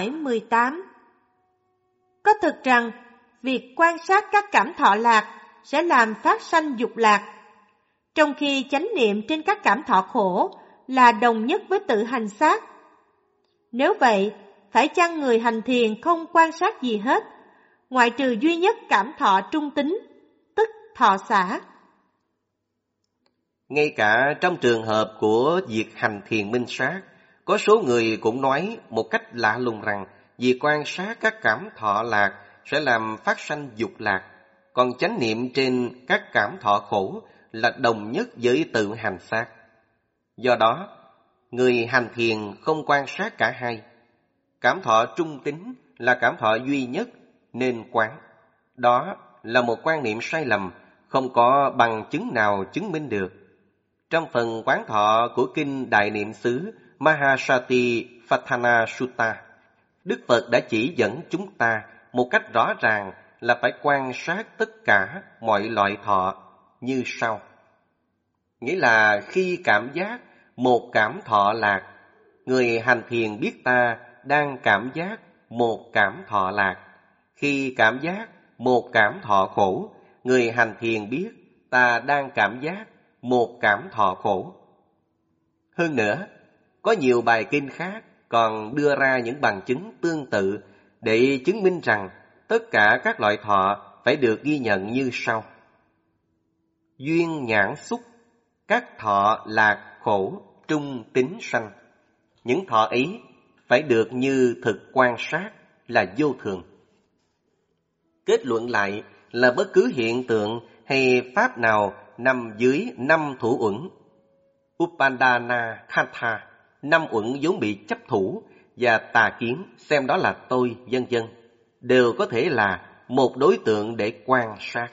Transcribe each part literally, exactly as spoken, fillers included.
hỏi mười tám. Có thực rằng việc quan sát các cảm thọ lạc sẽ làm phát sanh dục lạc, trong khi chánh niệm trên các cảm thọ khổ là đồng nhất với tự hành sát? Nếu vậy, phải chăng người hành thiền không quan sát gì hết, ngoại trừ duy nhất cảm thọ trung tính, tức thọ xả? Ngay cả trong trường hợp của việc hành thiền minh sát, có số người cũng nói một cách lạ lùng rằng việc quan sát các cảm thọ lạc sẽ làm phát sanh dục lạc, còn chánh niệm trên các cảm thọ khổ là đồng nhất với tự hành sát. Do đó, người hành thiền không quan sát cả hai. Cảm thọ trung tính là cảm thọ duy nhất nên quán. Đó là một quan niệm sai lầm, không có bằng chứng nào chứng minh được. Trong phần quán thọ của Kinh Đại Niệm xứ Mahasati Phatthana Sutta, Đức Phật đã chỉ dẫn chúng ta một cách rõ ràng là phải quan sát tất cả mọi loại thọ như sau. Nghĩa là khi cảm giác một cảm thọ lạc, người hành thiền biết ta đang cảm giác một cảm thọ lạc. Khi cảm giác một cảm thọ khổ, người hành thiền biết ta đang cảm giác một cảm thọ khổ. Hơn nữa, có nhiều bài kinh khác còn đưa ra những bằng chứng tương tự để chứng minh rằng tất cả các loại thọ phải được ghi nhận như sau. Duyên nhãn xúc, các thọ lạc khổ trung tính sanh. Những thọ ấy phải được như thực quan sát là vô thường. Kết luận lại là bất cứ hiện tượng hay pháp nào nằm dưới năm thủ uẩn, Upadana Khandha, năm uẩn vốn bị chấp thủ và tà kiến xem đó là tôi, vân vân, đều có thể là một đối tượng để quan sát.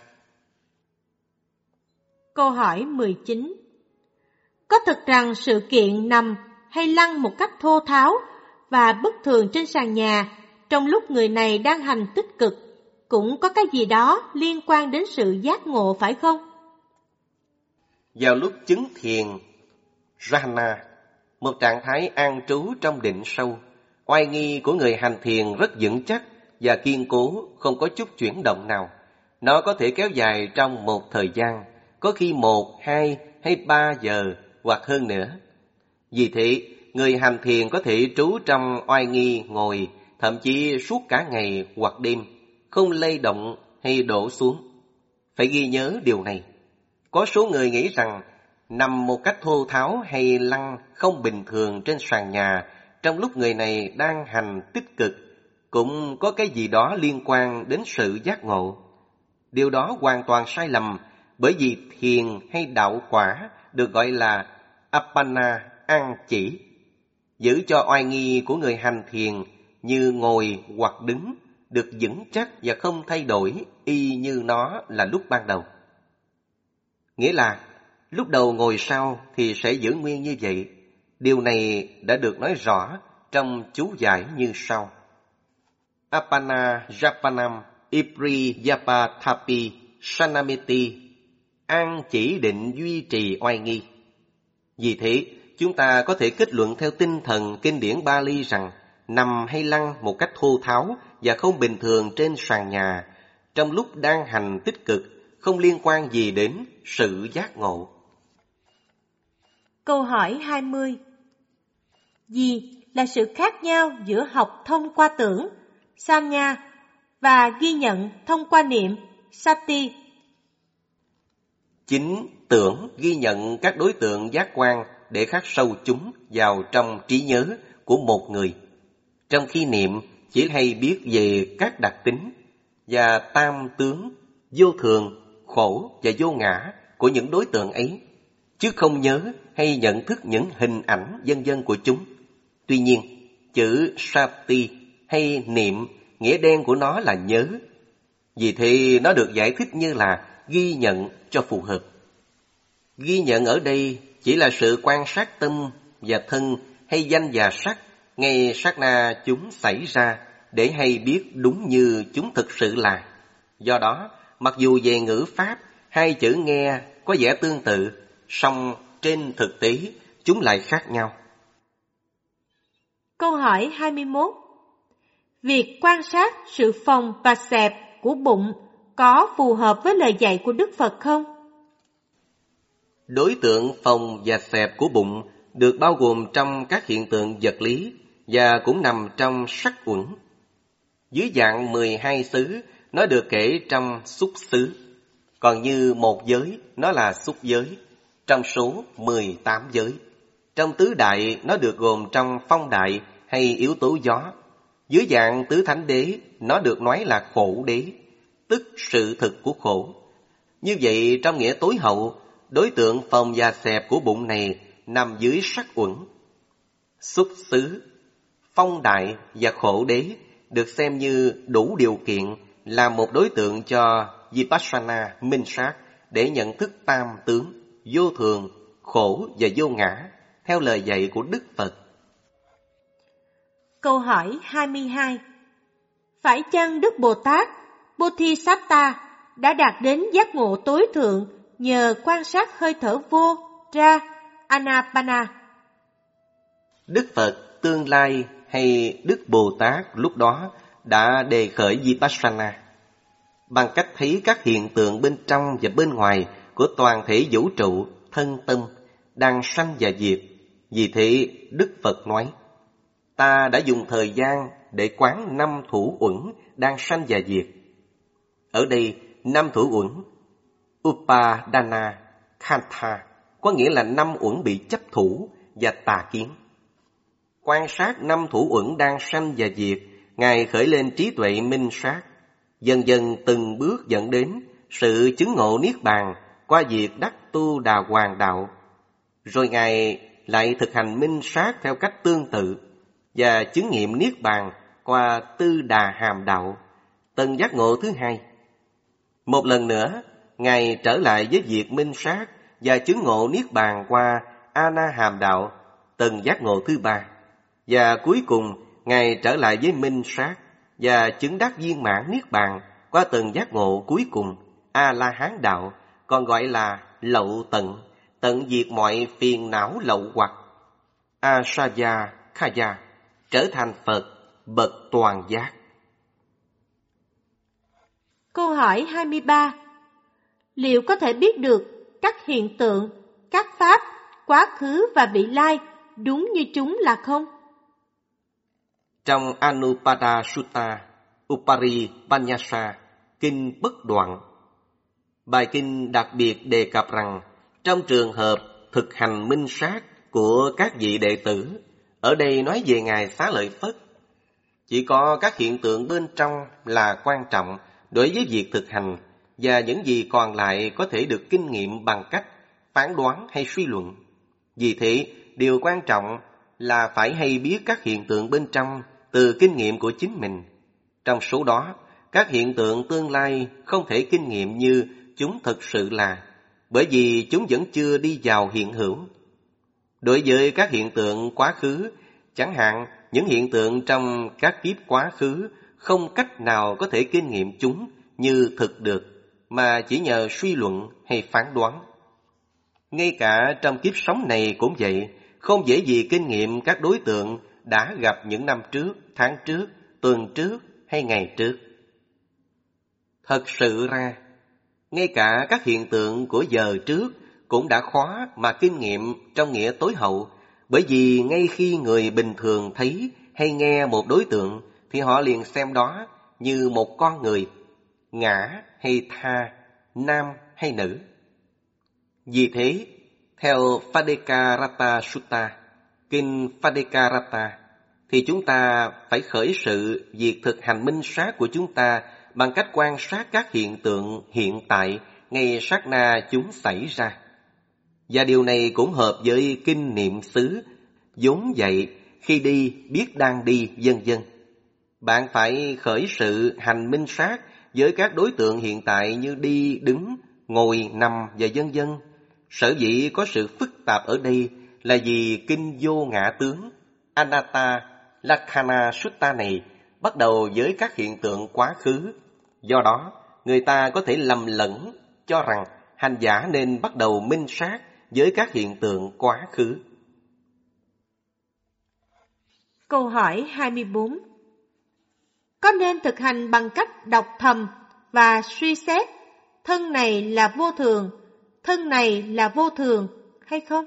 Câu hỏi mười chín. Có thực rằng sự kiện nằm hay lăn một cách thô tháo và bất thường trên sàn nhà trong lúc người này đang hành tích cực cũng có cái gì đó liên quan đến sự giác ngộ phải không? Vào lúc chứng thiền Jhana, một trạng thái an trú trong định sâu, oai nghi của người hành thiền rất vững chắc và kiên cố, không có chút chuyển động nào. Nó có thể kéo dài trong một thời gian, có khi một, hai hay ba giờ hoặc hơn nữa. Vì thế, người hành thiền có thể trú trong oai nghi ngồi, thậm chí suốt cả ngày hoặc đêm, không lay động hay đổ xuống. Phải ghi nhớ điều này. Có số người nghĩ rằng nằm một cách thô tháo hay lăn không bình thường trên sàn nhà trong lúc người này đang hành tích cực cũng có cái gì đó liên quan đến sự giác ngộ. Điều đó hoàn toàn sai lầm, bởi vì thiền hay đạo quả được gọi là Appana, an chỉ, giữ cho oai nghi của người hành thiền như ngồi hoặc đứng được vững chắc và không thay đổi y như nó là lúc ban đầu. Nghĩa là lúc đầu ngồi sau thì sẽ giữ nguyên như vậy. Điều này đã được nói rõ trong chú giải như sau. Appana Japanam Ipri Yapathapi Sanamiti, an chỉ định duy trì oai nghi. Vì thế, chúng ta có thể kết luận theo tinh thần kinh điển Bali rằng nằm hay lăn một cách thô tháo và không bình thường trên sàn nhà trong lúc đang hành tích cực không liên quan gì đến sự giác ngộ. Câu hỏi hai mươi. Gì là sự khác nhau giữa học thông qua tưởng, Samnya, và ghi nhận thông qua niệm, Sati? Chính tưởng ghi nhận các đối tượng giác quan để khắc sâu chúng vào trong trí nhớ của một người, trong khi niệm chỉ hay biết về các đặc tính và tam tướng, vô thường, khổ và vô ngã của những đối tượng ấy, chứ không nhớ hay nhận thức những hình ảnh vân vân của chúng. Tuy nhiên, chữ Sati hay niệm, nghĩa đen của nó là nhớ. Vì thế nó được giải thích như là ghi nhận cho phù hợp. Ghi nhận ở đây chỉ là sự quan sát tâm và thân hay danh và sắc ngay sát na chúng xảy ra để hay biết đúng như chúng thực sự là. Do đó, mặc dù về ngữ pháp, hai chữ nghe có vẻ tương tự, song trên thực tế chúng lại khác nhau. Câu hỏi hai mươi mốt. Việc quan sát sự phồng và xẹp của bụng có phù hợp với lời dạy của Đức Phật không? Đối tượng phồng và xẹp của bụng được bao gồm trong các hiện tượng vật lý và cũng nằm trong sắc uẩn. Dưới dạng mười hai xứ, nó được kể trong xúc xứ. Còn như một giới, nó là xúc giới, trong số mười tám giới. Trong tứ đại, nó được gồm trong phong đại hay yếu tố gió. Dưới dạng tứ thánh đế, nó được nói là khổ đế, tức sự thực của khổ. Như vậy, trong nghĩa tối hậu, đối tượng phồng và xẹp của bụng này nằm dưới sắc uẩn. Xúc xứ, phong đại và khổ đế được xem như đủ điều kiện là một đối tượng cho Vipassana minh sát để nhận thức tam tướng, vô thường, khổ và vô ngã, theo lời dạy của Đức Phật. Câu hỏi hai mươi hai. Phải chăng Đức Bồ Tát Bodhisatta đã đạt đến giác ngộ tối thượng nhờ quan sát hơi thở vô, ra, Anapana? Đức Phật tương lai hay Đức Bồ Tát lúc đó đã đề khởi Vipassana bằng cách thấy các hiện tượng bên trong và bên ngoài của toàn thể vũ trụ, thân tâm đang sanh và diệt. Vì thế Đức Phật nói: ta đã dùng thời gian để quán năm thủ uẩn đang sanh và diệt. Ở đây năm thủ uẩn Upadana Khandha có nghĩa là năm uẩn bị chấp thủ và tà kiến. Quan sát năm thủ uẩn đang sanh và diệt, Ngài khởi lên trí tuệ minh sát, dần dần từng bước dẫn đến sự chứng ngộ niết bàn qua việc đắc tu đà hoàng đạo. Rồi Ngài lại thực hành minh sát theo cách tương tự và chứng nghiệm niết bàn qua tư đà hàm đạo, tầng giác ngộ thứ hai. Một lần nữa, Ngài trở lại với việc minh sát và chứng ngộ niết bàn qua ana hàm đạo, tầng giác ngộ thứ ba. Và cuối cùng, Ngài trở lại với minh sát và chứng đắc viên mãn niết bàn qua tầng giác ngộ cuối cùng, A-la-hán đạo, còn gọi là lậu tận, tận diệt mọi phiền não lậu hoặc, Asaya Khaya, trở thành Phật bậc toàn giác. Câu hỏi hai mươi ba. Liệu có thể biết được các hiện tượng, các pháp, quá khứ và vị lai đúng như chúng là không? Trong Anupada Sutta, Upari Panyasa, Kinh Bất Đoạn, bài kinh đặc biệt đề cập rằng trong trường hợp thực hành minh sát của các vị đệ tử, ở đây nói về Ngài Xá Lợi Phất, chỉ có các hiện tượng bên trong là quan trọng đối với việc thực hành, và những gì còn lại có thể được kinh nghiệm bằng cách phán đoán hay suy luận. Vì thế, điều quan trọng là phải hay biết các hiện tượng bên trong từ kinh nghiệm của chính mình. Trong số đó, các hiện tượng tương lai không thể kinh nghiệm như chúng thực sự là, bởi vì chúng vẫn chưa đi vào hiện hữu. Đối với các hiện tượng quá khứ, chẳng hạn những hiện tượng trong các kiếp quá khứ không cách nào có thể kinh nghiệm chúng như thực được, mà chỉ nhờ suy luận hay phán đoán. Ngay cả trong kiếp sống này cũng vậy, không dễ gì kinh nghiệm các đối tượng đã gặp những năm trước, tháng trước, tuần trước hay ngày trước. Thật sự ra, ngay cả các hiện tượng của giờ trước cũng đã khó mà kinh nghiệm trong nghĩa tối hậu, bởi vì ngay khi người bình thường thấy hay nghe một đối tượng thì họ liền xem đó như một con người, ngã hay tha, nam hay nữ. Vì thế, theo Phadekarata Sutta, Kinh Phadekarata, thì chúng ta phải khởi sự việc thực hành minh sát của chúng ta bằng cách quan sát các hiện tượng hiện tại ngay sát na chúng xảy ra. Và điều này cũng hợp với kinh niệm xứ, vốn dạy khi đi biết đang đi, vân vân. Bạn phải khởi sự hành minh sát với các đối tượng hiện tại như đi, đứng, ngồi, nằm và vân vân. Sở dĩ có sự phức tạp ở đây là vì kinh vô ngã tướng Anatta Lakkhana Sutta này bắt đầu với các hiện tượng quá khứ. Do đó, người ta có thể lầm lẫn cho rằng hành giả nên bắt đầu minh sát với các hiện tượng quá khứ. Câu hỏi hai mươi bốn. có nên thực hành bằng cách đọc thầm và suy xét thân này là vô thường, thân này là vô thường hay không?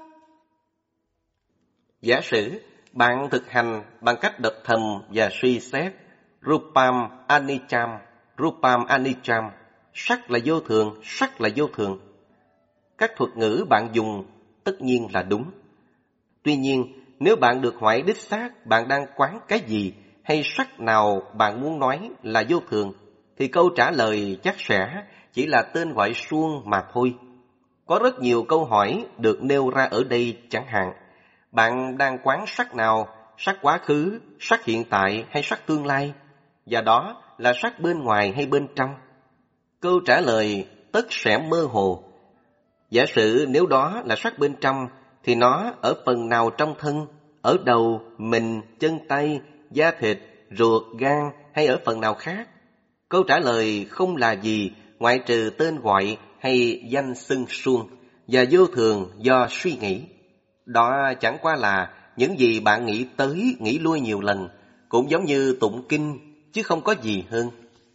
Giả sử bạn thực hành bằng cách đọc thầm và suy xét Rupam Anicam, Rupam Anicam, sắc là vô thường, sắc là vô thường. Các thuật ngữ bạn dùng tất nhiên là đúng. Tuy nhiên, nếu bạn được hỏi đích xác bạn đang quán cái gì hay sắc nào bạn muốn nói là vô thường, thì câu trả lời chắc sẽ chỉ là tên gọi suông mà thôi. Có rất nhiều câu hỏi được nêu ra ở đây, chẳng hạn: bạn đang quán sắc nào, sắc quá khứ, sắc hiện tại hay sắc tương lai? Và đó là sắc bên ngoài hay bên trong? Câu trả lời tất sẽ mơ hồ. Giả sử nếu đó là sắc bên trong, thì nó ở phần nào trong thân, ở đầu, mình, chân tay, da thịt, ruột, gan hay ở phần nào khác? Câu trả lời không là gì ngoại trừ tên gọi hay danh xưng suông và vô thường do suy nghĩ. Đó chẳng qua là những gì bạn nghĩ tới, nghĩ lui nhiều lần, cũng giống như tụng kinh, chứ không có gì hơn.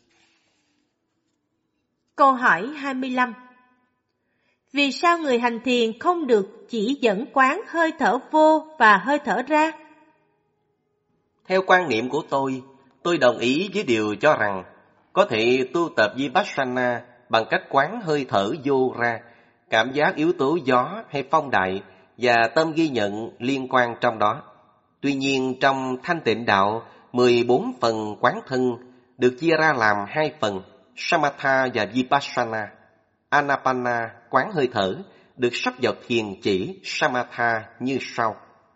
Câu hỏi hai mươi lăm. Vì sao người hành thiền không được chỉ dẫn quán hơi thở vô và hơi thở ra? Theo quan niệm của tôi, tôi đồng ý với điều cho rằng có thể tu tập Vipassana bằng cách quán hơi thở vô ra, cảm giác yếu tố gió hay phong đại và tâm ghi nhận liên quan trong đó. Tuy nhiên, trong thanh tịnh đạo, mười bốn phần quán thân được chia ra làm hai phần, Samatha và Vipassana. Anapana, quán hơi thở, được sắp vào thiền chỉ Samatha như sau.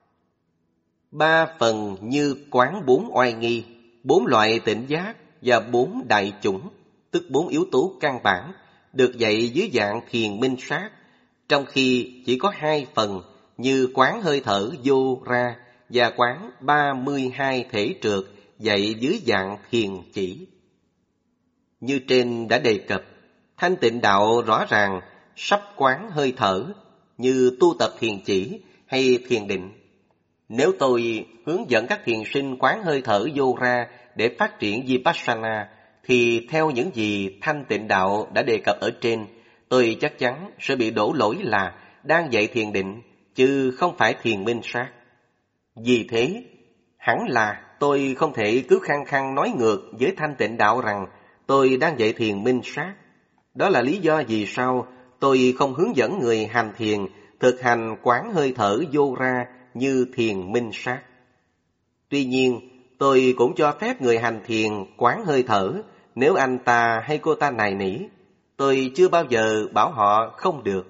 Ba phần như quán bốn oai nghi, bốn loại tỉnh giác và bốn đại chủng, tức bốn yếu tố căn bản, được dạy dưới dạng thiền minh sát, trong khi chỉ có hai phần như quán hơi thở vô ra và quán ba mươi hai thể trượt dạy dưới dạng thiền chỉ. Như trên đã đề cập, thanh tịnh đạo rõ ràng sắp quán hơi thở như tu tập thiền chỉ hay thiền định. Nếu tôi hướng dẫn các thiền sinh quán hơi thở vô ra để phát triển Vipassana, thì theo những gì thanh tịnh đạo đã đề cập ở trên, tôi chắc chắn sẽ bị đổ lỗi là đang dạy thiền định, chứ không phải thiền minh sát. Vì thế, hẳn là tôi không thể cứ khăng khăng nói ngược với thanh tịnh đạo rằng tôi đang dạy thiền minh sát. Đó là lý do vì sao tôi không hướng dẫn người hành thiền thực hành quán hơi thở vô ra như thiền minh sát. Tuy nhiên, tôi cũng cho phép người hành thiền quán hơi thở nếu anh ta hay cô ta nài nỉ. Tôi chưa bao giờ bảo họ không được.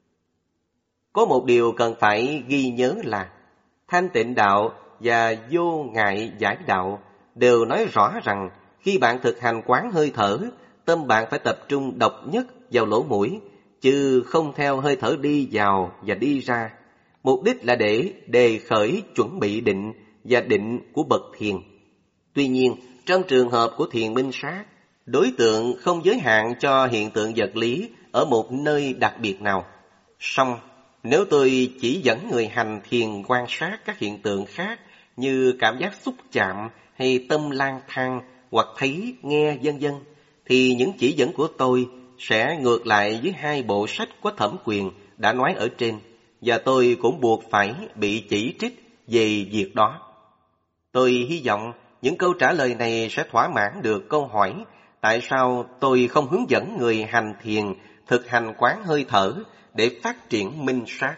Có một điều cần phải ghi nhớ là thanh tịnh đạo và vô ngại giải đạo đều nói rõ rằng khi bạn thực hành quán hơi thở, tâm bạn phải tập trung độc nhất vào lỗ mũi, chứ không theo hơi thở đi vào và đi ra. Mục đích là để đề khởi chuẩn bị định và định của bậc thiền. Tuy nhiên, trong trường hợp của thiền minh sát, đối tượng không giới hạn cho hiện tượng vật lý ở một nơi đặc biệt nào. Song, nếu tôi chỉ dẫn người hành thiền quan sát các hiện tượng khác như cảm giác xúc chạm hay tâm lang thang hoặc thấy, nghe vân vân, thì những chỉ dẫn của tôi sẽ ngược lại với hai bộ sách có thẩm quyền đã nói ở trên, và tôi cũng buộc phải bị chỉ trích về việc đó. Tôi hy vọng những câu trả lời này sẽ thỏa mãn được câu hỏi tại sao tôi không hướng dẫn người hành thiền thực hành quán hơi thở để phát triển minh sát.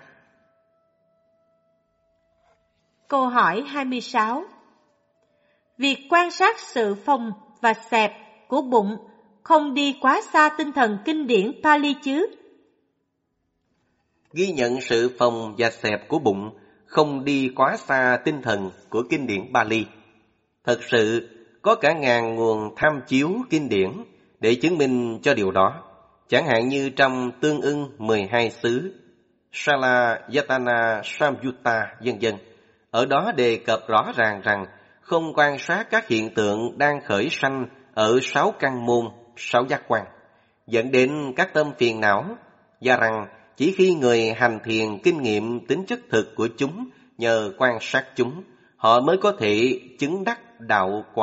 Câu hỏi hai mươi sáu. Việc quan sát sự phồng và xẹp của bụng không đi quá xa tinh thần kinh điển Pali chứ? Ghi nhận sự phồng và xẹp của bụng không đi quá xa tinh thần của kinh điển Pali. Thật sự, có cả ngàn nguồn tham chiếu kinh điển để chứng minh cho điều đó. Chẳng hạn như trong Tương ưng mười hai xứ, Salayatana Samyutta, vân vân. Ở đó đề cập rõ ràng rằng không quan sát các hiện tượng đang khởi sanh ở sáu căn môn, sáu giác quan, dẫn đến các tâm phiền não, và rằng chỉ khi người hành thiền kinh nghiệm tính chất thực của chúng nhờ quan sát chúng, họ mới có thể chứng đắc đạo quả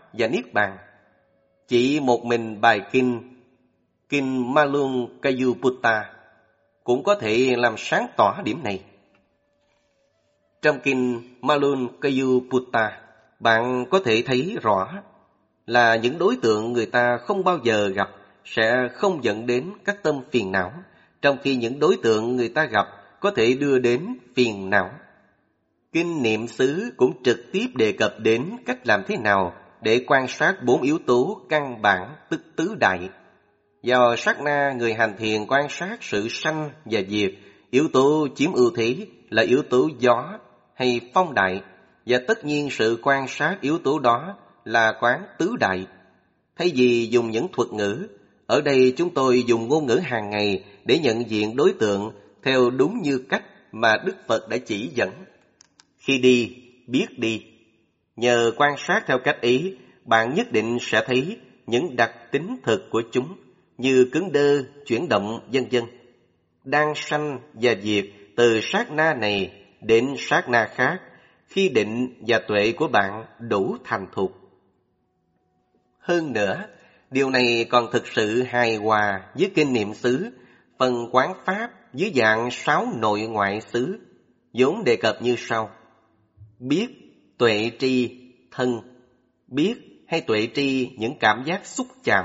và Niết Bàn. Chỉ một mình bài kinh, kinh Malunakayuputta cũng có thể làm sáng tỏ điểm này. Trong kinh Malunakayuputta, bạn có thể thấy rõ là những đối tượng người ta không bao giờ gặp sẽ không dẫn đến các tâm phiền não, trong khi những đối tượng người ta gặp có thể đưa đến phiền não. Kinh Niệm xứ cũng trực tiếp đề cập đến cách làm thế nào để quan sát bốn yếu tố căn bản tức tứ đại. Vào sát na người hành thiền quan sát sự sanh và diệt, yếu tố chiếm ưu thế là yếu tố gió hay phong đại, và tất nhiên sự quan sát yếu tố đó là quán tứ đại. Thay vì dùng những thuật ngữ, ở đây chúng tôi dùng ngôn ngữ hàng ngày để nhận diện đối tượng theo đúng như cách mà Đức Phật đã chỉ dẫn. Khi đi, biết đi. Nhờ quan sát theo cách ấy, bạn nhất định sẽ thấy những đặc tính thực của chúng như cứng đơ, chuyển động, vân vân, đang sanh và diệt từ sát na này đến sát na khác khi định và tuệ của bạn đủ thành thục. Hơn nữa, điều này còn thực sự hài hòa với kinh Niệm xứ, phần quán pháp dưới dạng sáu nội ngoại xứ, vốn đề cập như sau: biết, tuệ tri, thân. Biết hay tuệ tri những cảm giác xúc chạm.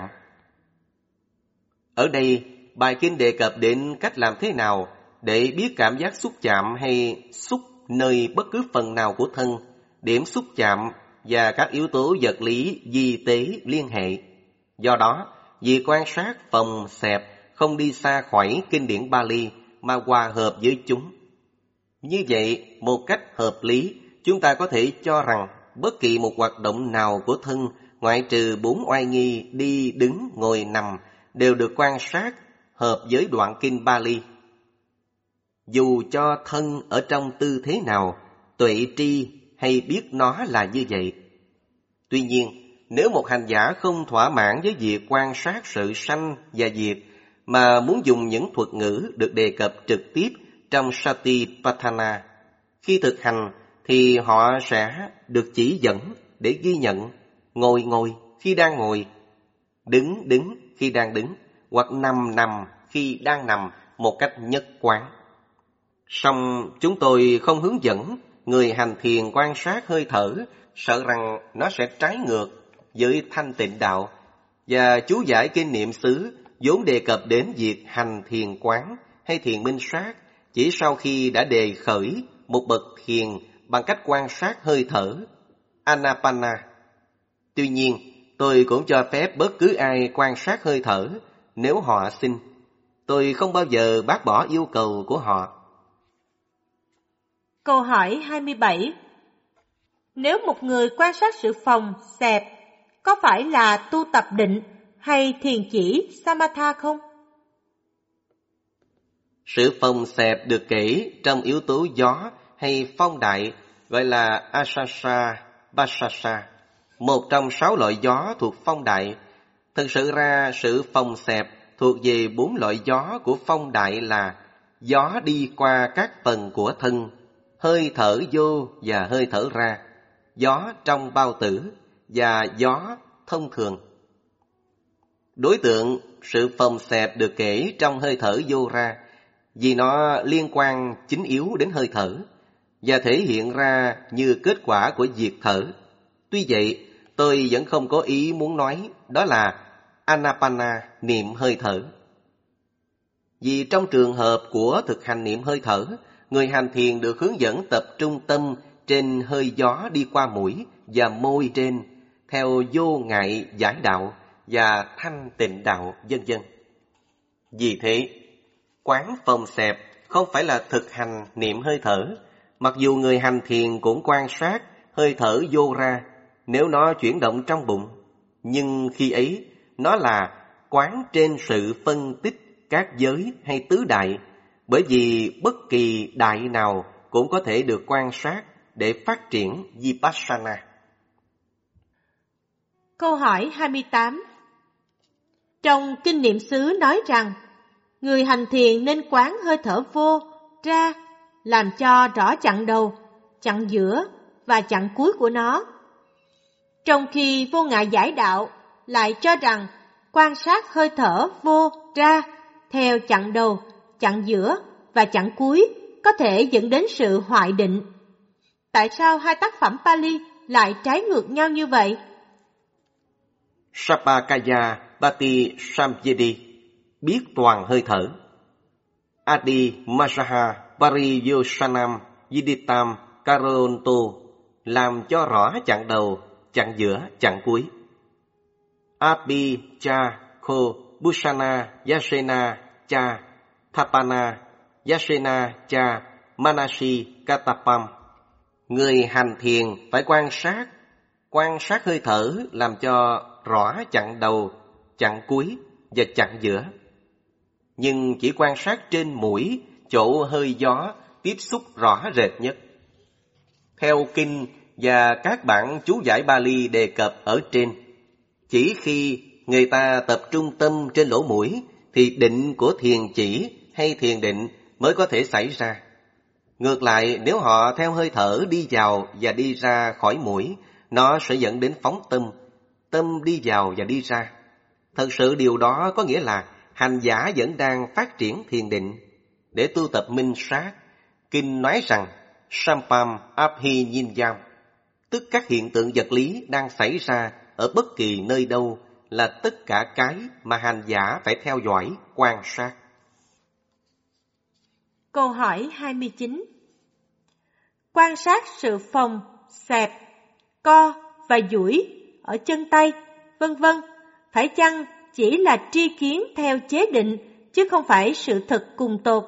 Ở đây, bài kinh đề cập đến cách làm thế nào để biết cảm giác xúc chạm hay xúc nơi bất cứ phần nào của thân, điểm xúc chạm và các yếu tố vật lý di tế liên hệ. Do đó, việc quan sát phòng xẹp không đi xa khỏi kinh điển Pali mà hòa hợp với chúng. Như vậy, một cách hợp lý, chúng ta có thể cho rằng bất kỳ một hoạt động nào của thân, ngoại trừ bốn oai nghi đi, đứng, ngồi, nằm, đều được quan sát hợp với đoạn kinh Pali. Dù cho thân ở trong tư thế nào, tuệ tri hay biết nó là như vậy. Tuy nhiên, nếu một hành giả không thỏa mãn với việc quan sát sự sanh và diệt, mà muốn dùng những thuật ngữ được đề cập trực tiếp trong Satipatthana, khi thực hành thì họ sẽ được chỉ dẫn để ghi nhận ngồi ngồi khi đang ngồi, đứng đứng khi đang đứng, hoặc nằm nằm khi đang nằm một cách nhất quán. Song chúng tôi không hướng dẫn người hành thiền quan sát hơi thở, sợ rằng nó sẽ trái ngược với thanh tịnh đạo, và chú giải kinh Niệm xứ vốn đề cập đến việc hành thiền quán hay thiền minh sát chỉ sau khi đã đề khởi một bậc thiền bằng cách quan sát hơi thở, Anapana. Tuy nhiên, tôi cũng cho phép bất cứ ai quan sát hơi thở nếu họ xin. Tôi không bao giờ bác bỏ yêu cầu của họ. Câu hỏi hai mươi bảy. Nếu một người quan sát sự phòng, xẹp, có phải là tu tập định hay thiền chỉ Samatha không? Sự phòng xẹp được kể trong yếu tố gió hay phong đại gọi là Asasa Basasa, một trong sáu loại gió thuộc phong đại. Thực sự ra, sự phòng xẹp thuộc về bốn loại gió của phong đại là gió đi qua các phần của thân, hơi thở vô và hơi thở ra, gió trong bao tử và gió thông thường. Đối tượng sự phòng xẹp được kể trong hơi thở vô ra vì nó liên quan chính yếu đến hơi thở và thể hiện ra như kết quả của việc thở. Tuy vậy, tôi vẫn không có ý muốn nói đó là Anapana, niệm hơi thở. Vì trong trường hợp của thực hành niệm hơi thở, người hành thiền được hướng dẫn tập trung tâm trên hơi gió đi qua mũi và môi trên, theo vô ngại giải đạo và thanh tịnh đạo, vân vân. Vì thế, quán phòng xẹp không phải là thực hành niệm hơi thở, mặc dù người hành thiền cũng quan sát hơi thở vô ra nếu nó chuyển động trong bụng, nhưng khi ấy nó là quán trên sự phân tích các giới hay tứ đại, bởi vì bất kỳ đại nào cũng có thể được quan sát để phát triển Vipassana. Câu hỏi hai mươi tám. Trong kinh Niệm xứ nói rằng, người hành thiền nên quán hơi thở vô, ra, làm cho rõ chặng đầu, chặng giữa và chặng cuối của nó. Trong khi vô ngại giải đạo lại cho rằng quan sát hơi thở vô ra theo chặng đầu, chặng giữa và chặng cuối có thể dẫn đến sự hoại định. Tại sao hai tác phẩm Pali lại trái ngược nhau như vậy? Sapakaya Bati Samyedi biết toàn hơi thở. Adi Masaha Pariyosanam Yiditam Karonto làm cho rõ chặng đầu, chặng giữa, chặng cuối. Abhi Cha Kho Busana Yasena Cha Thapana Yasena Cha Manasi Katapam. Người hành thiền phải quan sát, quan sát hơi thở làm cho rõ chặng đầu, chặng cuối và chặng giữa. Nhưng chỉ quan sát trên mũi, chỗ hơi gió tiếp xúc rõ rệt nhất. Theo kinh và các bản chú giải Bali đề cập ở trên, chỉ khi người ta tập trung tâm trên lỗ mũi thì định của thiền chỉ hay thiền định mới có thể xảy ra. Ngược lại, nếu họ theo hơi thở đi vào và đi ra khỏi mũi, nó sẽ dẫn đến phóng tâm, tâm đi vào và đi ra. Thật sự điều đó có nghĩa là hành giả vẫn đang phát triển thiền định. Để tu tập minh sát, kinh nói rằng Sampam Abhi Nyinyam, tức các hiện tượng vật lý đang xảy ra ở bất kỳ nơi đâu là tất cả cái mà hành giả phải theo dõi, quan sát. Câu hỏi hai mươi chín. Quan sát sự phồng, xẹp, co và duỗi ở chân tay, vân vân, phải chăng chỉ là tri kiến theo chế định, chứ không phải sự thật cùng tột?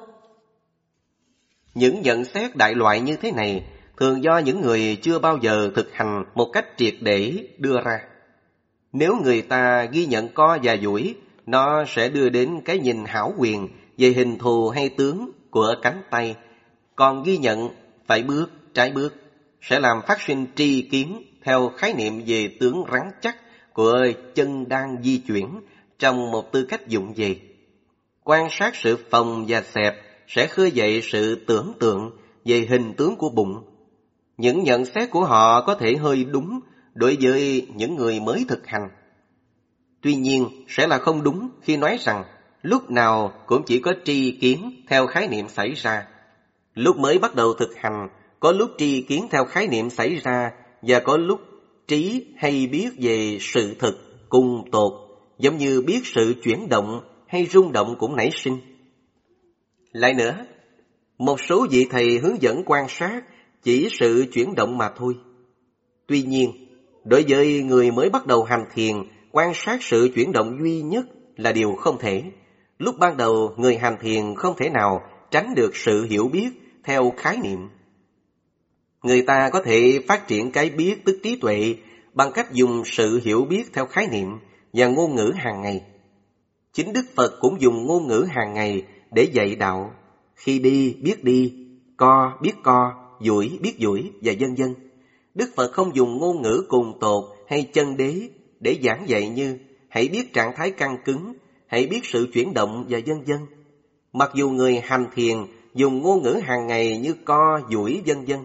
Những nhận xét đại loại như thế này thường do những người chưa bao giờ thực hành một cách triệt để đưa ra. Nếu người ta ghi nhận co và duỗi, nó sẽ đưa đến cái nhìn hão huyền về hình thù hay tướng của cánh tay. Còn ghi nhận phải bước, trái bước sẽ làm phát sinh tri kiến theo khái niệm về tướng rắn chắc của chân đang di chuyển trong một tư cách dụng về. Quan sát sự phồng và xẹp sẽ khơi dậy sự tưởng tượng về hình tướng của bụng. Những nhận xét của họ có thể hơi đúng đối với những người mới thực hành. Tuy nhiên, sẽ là không đúng khi nói rằng lúc nào cũng chỉ có tri kiến theo khái niệm xảy ra. Lúc mới bắt đầu thực hành, có lúc tri kiến theo khái niệm xảy ra và có lúc trí hay biết về sự thực cùng tột, giống như biết sự chuyển động hay rung động cũng nảy sinh. Lại nữa, một số vị thầy hướng dẫn quan sát chỉ sự chuyển động mà thôi. Tuy nhiên, đối với người mới bắt đầu hành thiền, quan sát sự chuyển động duy nhất là điều không thể. Lúc ban đầu, người hành thiền không thể nào tránh được sự hiểu biết theo khái niệm. Người ta có thể phát triển cái biết tức trí tuệ bằng cách dùng sự hiểu biết theo khái niệm và ngôn ngữ hàng ngày. Chính Đức Phật cũng dùng ngôn ngữ hàng ngày để dạy đạo. Khi đi biết đi, co biết co, duỗi biết duỗi và vân vân. Đức Phật không dùng ngôn ngữ cùng tột hay chân đế để giảng dạy như hãy biết trạng thái căng cứng, hãy biết sự chuyển động và vân vân. Mặc dù người hành thiền dùng ngôn ngữ hàng ngày như co, duỗi vân vân,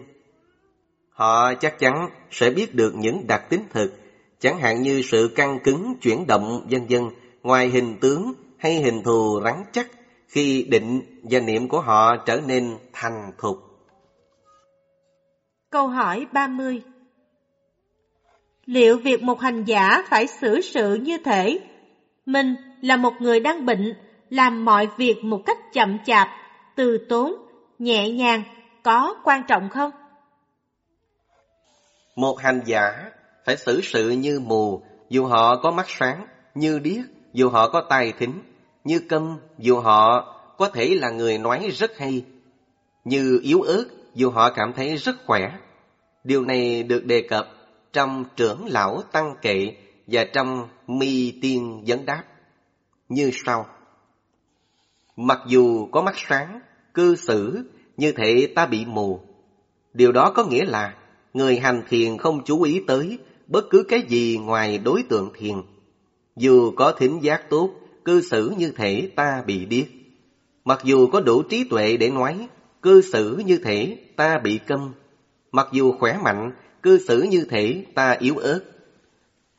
họ chắc chắn sẽ biết được những đặc tính thực, chẳng hạn như sự căng cứng, chuyển động vân vân, ngoài hình tướng hay hình thù rắn chắc, khi định và niệm của họ trở nên thành thục. Câu hỏi ba mươi. Liệu việc một hành giả phải xử sự như thể mình là một người đang bệnh, làm mọi việc một cách chậm chạp, từ tốn, nhẹ nhàng, có quan trọng không? Một hành giả phải xử sự như mù, dù họ có mắt sáng, như điếc, dù họ có tai thính, như câm, dù họ có thể là người nói rất hay, như yếu ớt, dù họ cảm thấy rất khỏe. Điều này được đề cập trong Trưởng Lão Tăng Kệ và trong Mi Tiên Vấn Đáp như sau. Mặc dù có mắt sáng, cư xử như thể ta bị mù. Điều đó có nghĩa là người hành thiền không chú ý tới bất cứ cái gì ngoài đối tượng thiền. Dù có thính giác tốt, cư xử như thể ta bị điếc. Mặc dù có đủ trí tuệ để nói, cư xử như thể ta bị câm. Mặc dù khỏe mạnh, cư xử như thể ta yếu ớt.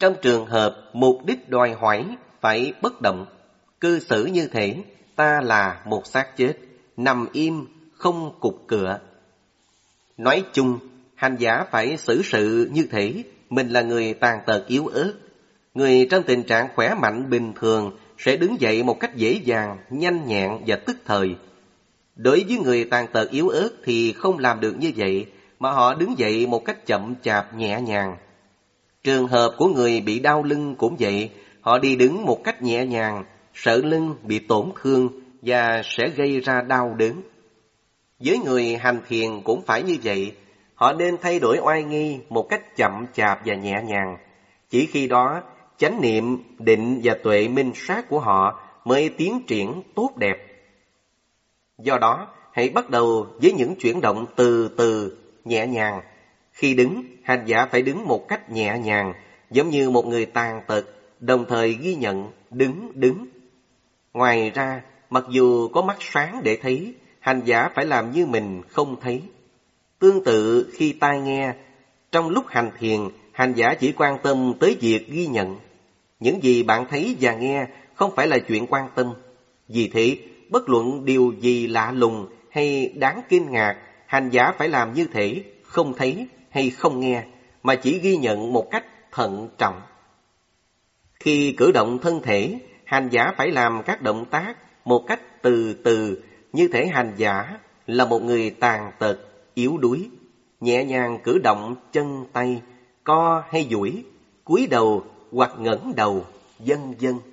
Trong trường hợp mục đích đòi hỏi phải bất động, cư xử như thể ta là một xác chết, nằm im, không cục cựa. Nói chung, hành giả phải xử sự như thể mình là người tàn tật yếu ớt. Người trong tình trạng khỏe mạnh bình thường sẽ đứng dậy một cách dễ dàng, nhanh nhẹn và tức thời. Đối với người tàn tật yếu ớt thì không làm được như vậy, mà họ đứng dậy một cách chậm chạp nhẹ nhàng. Trường hợp của người bị đau lưng cũng vậy, họ đi đứng một cách nhẹ nhàng, sợ lưng bị tổn thương và sẽ gây ra đau đớn. Với người hành thiền cũng phải như vậy, họ nên thay đổi oai nghi một cách chậm chạp và nhẹ nhàng. Chỉ khi đó, chánh niệm, định và tuệ minh sát của họ mới tiến triển tốt đẹp. Do đó, hãy bắt đầu với những chuyển động từ từ, nhẹ nhàng. Khi đứng, hành giả phải đứng một cách nhẹ nhàng, giống như một người tàn tật, đồng thời ghi nhận đứng đứng. Ngoài ra, mặc dù có mắt sáng để thấy, hành giả phải làm như mình không thấy. Tương tự khi tai nghe, trong lúc hành thiền, hành giả chỉ quan tâm tới việc ghi nhận. Những gì bạn thấy và nghe không phải là chuyện quan tâm. Vì thế, bất luận điều gì lạ lùng hay đáng kinh ngạc, hành giả phải làm như thể không thấy hay không nghe, mà chỉ ghi nhận một cách thận trọng. Khi cử động thân thể, hành giả phải làm các động tác một cách từ từ, như thể hành giả là một người tàn tật, yếu đuối. Nhẹ nhàng cử động chân tay, co hay duỗi, cúi đầu hoặc ngẩng đầu, vân vân.